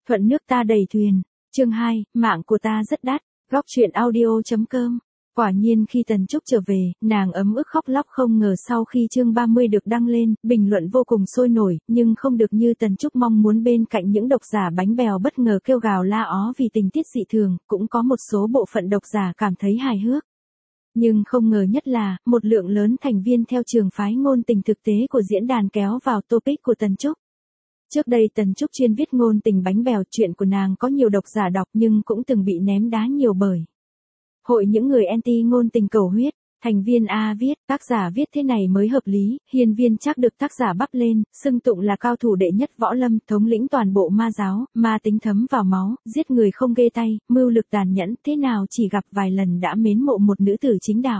Thuận nước ta đầy thuyền. Chương 2, mạng của ta rất đắt. Góc truyện audio.com. Quả nhiên khi Tần Trúc trở về, nàng ấm ức khóc lóc không ngờ sau khi chương 30 được đăng lên, bình luận vô cùng sôi nổi, nhưng không được như Tần Trúc mong muốn bên cạnh những độc giả bánh bèo bất ngờ kêu gào la ó vì tình tiết dị thường, cũng có một số bộ phận độc giả cảm thấy hài hước. Nhưng không ngờ nhất là, một lượng lớn thành viên theo trường phái ngôn tình thực tế của diễn đàn kéo vào topic của Tần Trúc. Trước đây Tần Trúc chuyên viết ngôn tình bánh bèo, chuyện của nàng có nhiều độc giả đọc nhưng cũng từng bị ném đá nhiều bởi hội những người anti ngôn tình cầu huyết. Thành viên A viết, tác giả viết thế này mới hợp lý, Hiên Viên Trác được tác giả bắp lên, xưng tụng là cao thủ đệ nhất võ lâm, thống lĩnh toàn bộ ma giáo, ma tính thấm vào máu, giết người không ghê tay, mưu lực tàn nhẫn, thế nào chỉ gặp vài lần đã mến mộ một nữ tử chính đạo.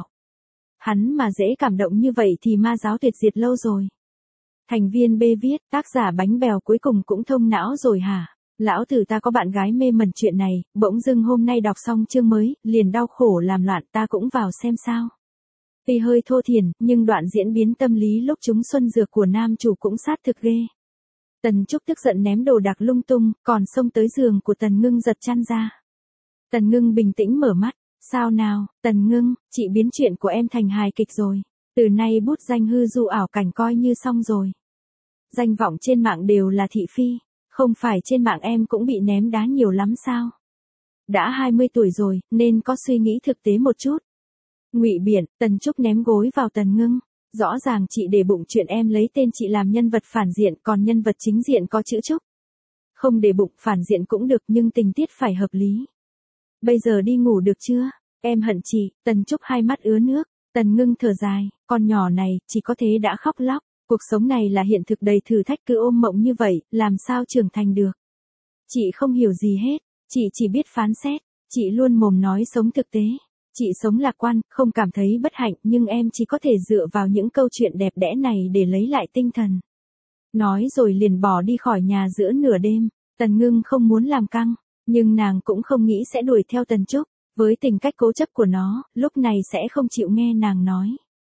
Hắn mà dễ cảm động như vậy thì ma giáo tuyệt diệt lâu rồi. Thành viên B viết, tác giả bánh bèo cuối cùng cũng thông não rồi hả? Lão tử ta có bạn gái mê mẩn chuyện này, bỗng dưng hôm nay đọc xong chương mới, liền đau khổ làm loạn, ta cũng vào xem sao. Tuy hơi thô thiển, nhưng đoạn diễn biến tâm lý lúc chúng xuân dược của nam chủ cũng sát thực ghê. Tần Trúc tức giận ném đồ đạc lung tung, còn xông tới giường của Tần Ngưng giật chăn ra. Tần Ngưng bình tĩnh mở mắt, sao nào, Tần Ngưng, chị biến chuyện của em thành hài kịch rồi. Từ nay bút danh hư du ảo cảnh coi như xong rồi. Danh vọng trên mạng đều là thị phi, không phải trên mạng em cũng bị ném đá nhiều lắm sao? Đã 20 tuổi rồi, nên có suy nghĩ thực tế một chút. Ngụy biện, Tần Trúc ném gối vào Tần Ngưng. Rõ ràng chị để bụng chuyện em lấy tên chị làm nhân vật phản diện, còn nhân vật chính diện có chữ Trúc. Không để bụng phản diện cũng được nhưng tình tiết phải hợp lý. Bây giờ đi ngủ được chưa? Em hận chị. Tần Trúc hai mắt ứa nước. Tần Ngưng thở dài, con nhỏ này, chỉ có thế đã khóc lóc. Cuộc sống này là hiện thực đầy thử thách, cứ ôm mộng như vậy, làm sao trưởng thành được. Chị không hiểu gì hết, chị chỉ biết phán xét, chị luôn mồm nói sống thực tế. Chị sống lạc quan, không cảm thấy bất hạnh, nhưng em chỉ có thể dựa vào những câu chuyện đẹp đẽ này để lấy lại tinh thần. Nói rồi liền bỏ đi khỏi nhà giữa nửa đêm. Tần Ngưng không muốn làm căng, nhưng nàng cũng không nghĩ sẽ đuổi theo Tần Trúc. Với tính cách cố chấp của nó, lúc này sẽ không chịu nghe nàng nói.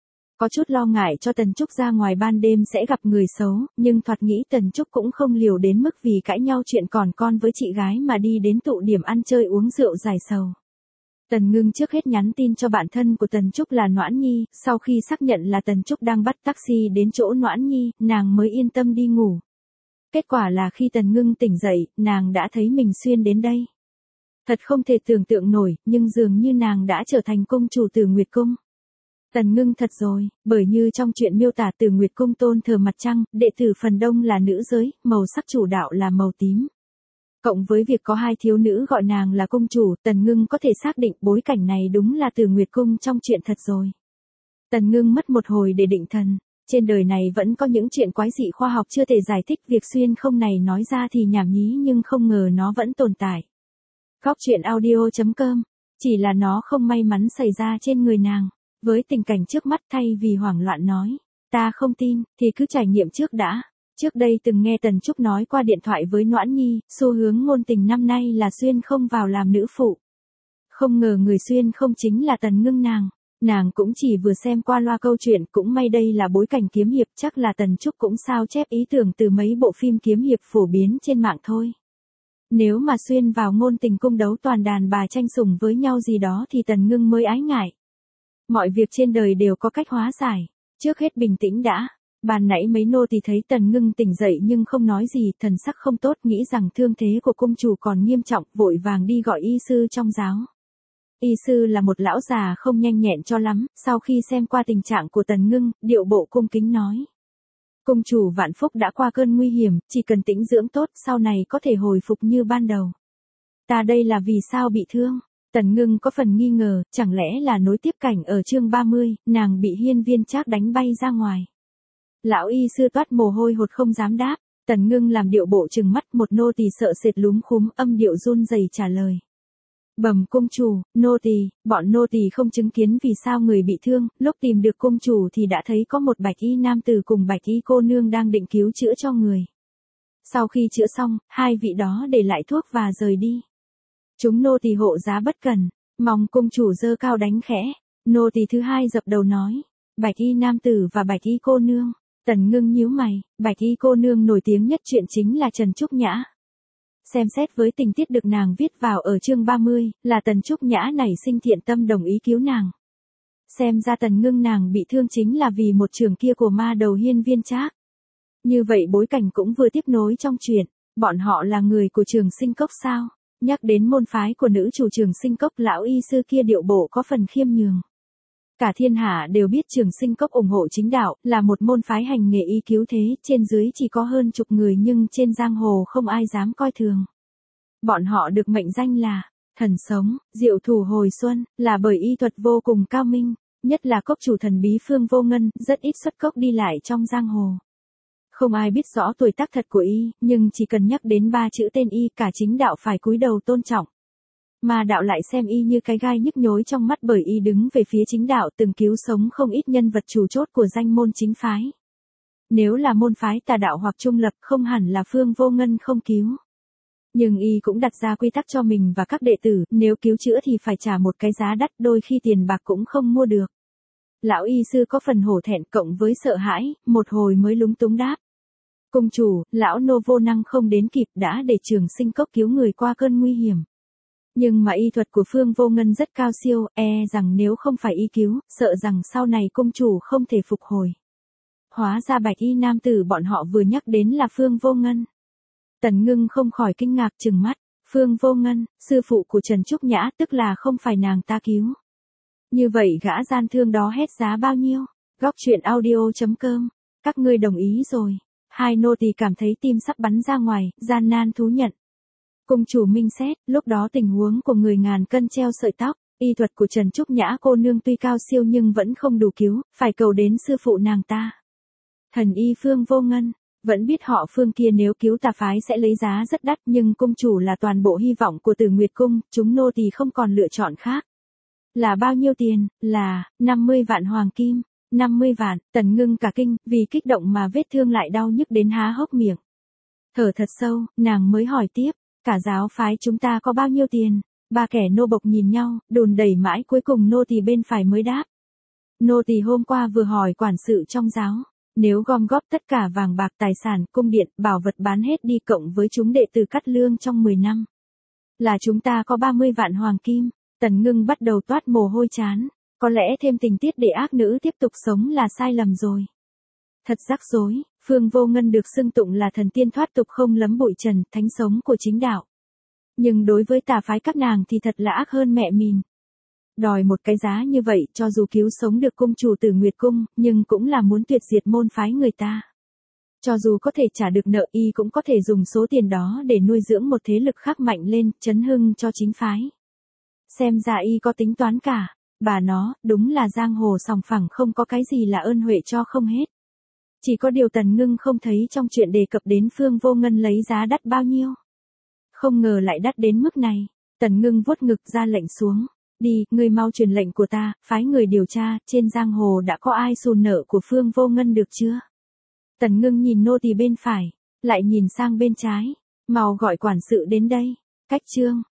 Có chút lo ngại cho Tần Trúc ra ngoài ban đêm sẽ gặp người xấu, nhưng thoạt nghĩ Tần Trúc cũng không liều đến mức vì cãi nhau chuyện còn con với chị gái mà đi đến tụ điểm ăn chơi uống rượu giải sầu. Tần Ngưng trước hết nhắn tin cho bạn thân của Tần Trúc là Noãn Nhi, sau khi xác nhận là Tần Trúc đang bắt taxi đến chỗ Noãn Nhi, nàng mới yên tâm đi ngủ. Kết quả là khi Tần Ngưng tỉnh dậy, nàng đã thấy mình xuyên đến đây. Thật không thể tưởng tượng nổi, nhưng dường như nàng đã trở thành cung chủ Tử Nguyệt Cung. Tần Ngưng thật rồi, bởi như trong chuyện miêu tả Tử Nguyệt Cung tôn thờ mặt trăng, đệ tử phần đông là nữ giới, màu sắc chủ đạo là màu tím. Cộng với việc có hai thiếu nữ gọi nàng là cung chủ, Tần Ngưng có thể xác định bối cảnh này đúng là Tử Nguyệt Cung trong chuyện thật rồi. Tần Ngưng mất một hồi để định thần. Trên đời này vẫn có những chuyện quái dị khoa học chưa thể giải thích, việc xuyên không này nói ra thì nhảm nhí nhưng không ngờ nó vẫn tồn tại. Góc truyện audio.com. Chỉ là nó không may mắn xảy ra trên người nàng. Với tình cảnh trước mắt, thay vì hoảng loạn nói, ta không tin, thì cứ trải nghiệm trước đã. Trước đây từng nghe Tần Trúc nói qua điện thoại với Noãn Nhi, xu hướng ngôn tình năm nay là xuyên không vào làm nữ phụ. Không ngờ người xuyên không chính là Tần Ngưng nàng. Nàng cũng chỉ vừa xem qua loa câu chuyện, cũng may đây là bối cảnh kiếm hiệp, chắc là Tần Trúc cũng sao chép ý tưởng từ mấy bộ phim kiếm hiệp phổ biến trên mạng thôi. Nếu mà xuyên vào ngôn tình cung đấu toàn đàn bà tranh sủng với nhau gì đó thì Tần Ngưng mới ái ngại. Mọi việc trên đời đều có cách hóa giải. Trước hết bình tĩnh đã. Ban nãy mấy nô tỳ thấy Tần Ngưng tỉnh dậy nhưng không nói gì, thần sắc không tốt, nghĩ rằng thương thế của cung chủ còn nghiêm trọng, vội vàng đi gọi y sư trong giáo. Y sư là một lão già không nhanh nhẹn cho lắm, sau khi xem qua tình trạng của Tần Ngưng, điệu bộ cung kính nói. Cung chủ vạn phúc đã qua cơn nguy hiểm, chỉ cần tĩnh dưỡng tốt, sau này có thể hồi phục như ban đầu. Ta đây là vì sao bị thương? Tần Ngưng có phần nghi ngờ, chẳng lẽ là nối tiếp cảnh ở chương 30, nàng bị Hiên Viên Trác đánh bay ra ngoài. Lão y sư toát mồ hôi hột không dám đáp. Tần Ngưng làm điệu bộ trừng mắt, một nô tỳ sợ sệt lúm khúm, âm điệu run rẩy trả lời. Bẩm cung chủ, nô tỳ, bọn nô tỳ không chứng kiến vì sao người bị thương, lúc tìm được cung chủ thì đã thấy có một bạch y nam tử cùng bạch y cô nương đang định cứu chữa cho người. Sau khi chữa xong, hai vị đó để lại thuốc và rời đi. Chúng nô tỳ hộ giá bất cần, mong cung chủ giơ cao đánh khẽ. Nô tỳ thứ hai dập đầu nói, bạch y nam tử và bạch y cô nương. Tần Ngưng nhíu mày, bạch y cô nương nổi tiếng nhất chuyện chính là Trần Trúc Nhã. Xem xét với tình tiết được nàng viết vào ở chương 30, là Tần Trúc Nhã nảy sinh thiện tâm đồng ý cứu nàng. Xem ra Tần Ngưng nàng bị thương chính là vì một trưởng kia của ma đầu Hiên Viên Trác. Như vậy bối cảnh cũng vừa tiếp nối trong chuyện, bọn họ là người của Trường Sinh Cốc sao? Nhắc đến môn phái của nữ chủ Trường Sinh Cốc, lão y sư kia điệu bộ có phần khiêm nhường. Cả thiên hạ đều biết Trường Sinh Cốc ủng hộ chính đạo, là một môn phái hành nghề y cứu thế, trên dưới chỉ có hơn chục người nhưng trên giang hồ không ai dám coi thường. Bọn họ được mệnh danh là thần sống, diệu thủ hồi xuân, là bởi y thuật vô cùng cao minh, nhất là cốc chủ thần bí Phương Vô Ngân, rất ít xuất cốc đi lại trong giang hồ. Không ai biết rõ tuổi tác thật của y, nhưng chỉ cần nhắc đến 3 chữ tên y, cả chính đạo phải cúi đầu tôn trọng. Mà đạo lại xem y như cái gai nhức nhối trong mắt, bởi y đứng về phía chính đạo, từng cứu sống không ít nhân vật chủ chốt của danh môn chính phái. Nếu là môn phái tà đạo hoặc trung lập, không hẳn là Phương Vô Ngân không cứu. Nhưng y cũng đặt ra quy tắc cho mình và các đệ tử, nếu cứu chữa thì phải trả một cái giá đắt, đôi khi tiền bạc cũng không mua được. Lão y sư có phần hổ thẹn cộng với sợ hãi, một hồi mới lúng túng đáp. Cung chủ, lão nô vô năng không đến kịp, đã để Trường Sinh Cốc cứu người qua cơn nguy hiểm. Nhưng mà y thuật của Phương Vô Ngân rất cao siêu, rằng nếu không phải y cứu, sợ rằng sau này cung chủ không thể phục hồi. Hóa ra bạch y nam tử bọn họ vừa nhắc đến là Phương Vô Ngân. Tần Ngưng không khỏi kinh ngạc trừng mắt, Phương Vô Ngân, sư phụ của Trần Trúc Nhã, tức là không phải nàng ta cứu. Như vậy gã gian thương đó hết giá bao nhiêu? Góc truyện audio.com, các ngươi đồng ý rồi. Hai nô tỳ cảm thấy tim sắp bắn ra ngoài, gian nan thú nhận. Cung chủ minh xét, lúc đó tình huống của người ngàn cân treo sợi tóc, y thuật của Trần Trúc Nhã cô nương tuy cao siêu nhưng vẫn không đủ cứu, phải cầu đến sư phụ nàng ta. Thần y Phương Vô Ngân, vẫn biết họ Phương kia nếu cứu tà phái sẽ lấy giá rất đắt, nhưng cung chủ là toàn bộ hy vọng của Tử Nguyệt Cung, chúng nô tỳ không còn lựa chọn khác. Là bao nhiêu tiền? Là 50 vạn hoàng kim. 50 vạn, Tần Ngưng cả kinh, vì kích động mà vết thương lại đau nhức đến há hốc miệng. Thở thật sâu, nàng mới hỏi tiếp, cả giáo phái chúng ta có bao nhiêu tiền? Ba kẻ nô bộc nhìn nhau, đùn đẩy mãi, cuối cùng nô tỳ bên phải mới đáp. Nô tỳ hôm qua vừa hỏi quản sự trong giáo, nếu gom góp tất cả vàng bạc tài sản, cung điện, bảo vật bán hết đi cộng với chúng đệ tử cắt lương trong 10 năm. Là chúng ta có 30 vạn hoàng kim. Tần Ngưng bắt đầu toát mồ hôi trán. Có lẽ thêm tình tiết để ác nữ tiếp tục sống là sai lầm rồi. Thật rắc rối, Phương Vô Ngân được xưng tụng là thần tiên thoát tục không lấm bụi trần, thánh sống của chính đạo. Nhưng đối với tà phái các nàng thì thật là ác hơn mẹ mình. Đòi một cái giá như vậy, cho dù cứu sống được cung chủ Tử Nguyệt Cung, nhưng cũng là muốn tuyệt diệt môn phái người ta. Cho dù có thể trả được nợ, y cũng có thể dùng số tiền đó để nuôi dưỡng một thế lực khác mạnh lên, chấn hưng cho chính phái. Xem ra y có tính toán cả. Bà nó, đúng là giang hồ sòng phẳng, không có cái gì là ơn huệ cho không hết. Chỉ có điều Tần Ngưng không thấy trong chuyện đề cập đến Phương Vô Ngân lấy giá đắt bao nhiêu. Không ngờ lại đắt đến mức này. Tần Ngưng vuốt ngực ra lệnh xuống. Đi, ngươi mau truyền lệnh của ta, phái người điều tra, trên giang hồ đã có ai xù nợ của Phương Vô Ngân được chưa? Tần Ngưng nhìn nô tỳ bên phải, lại nhìn sang bên trái. Mau gọi quản sự đến đây. Cách chương.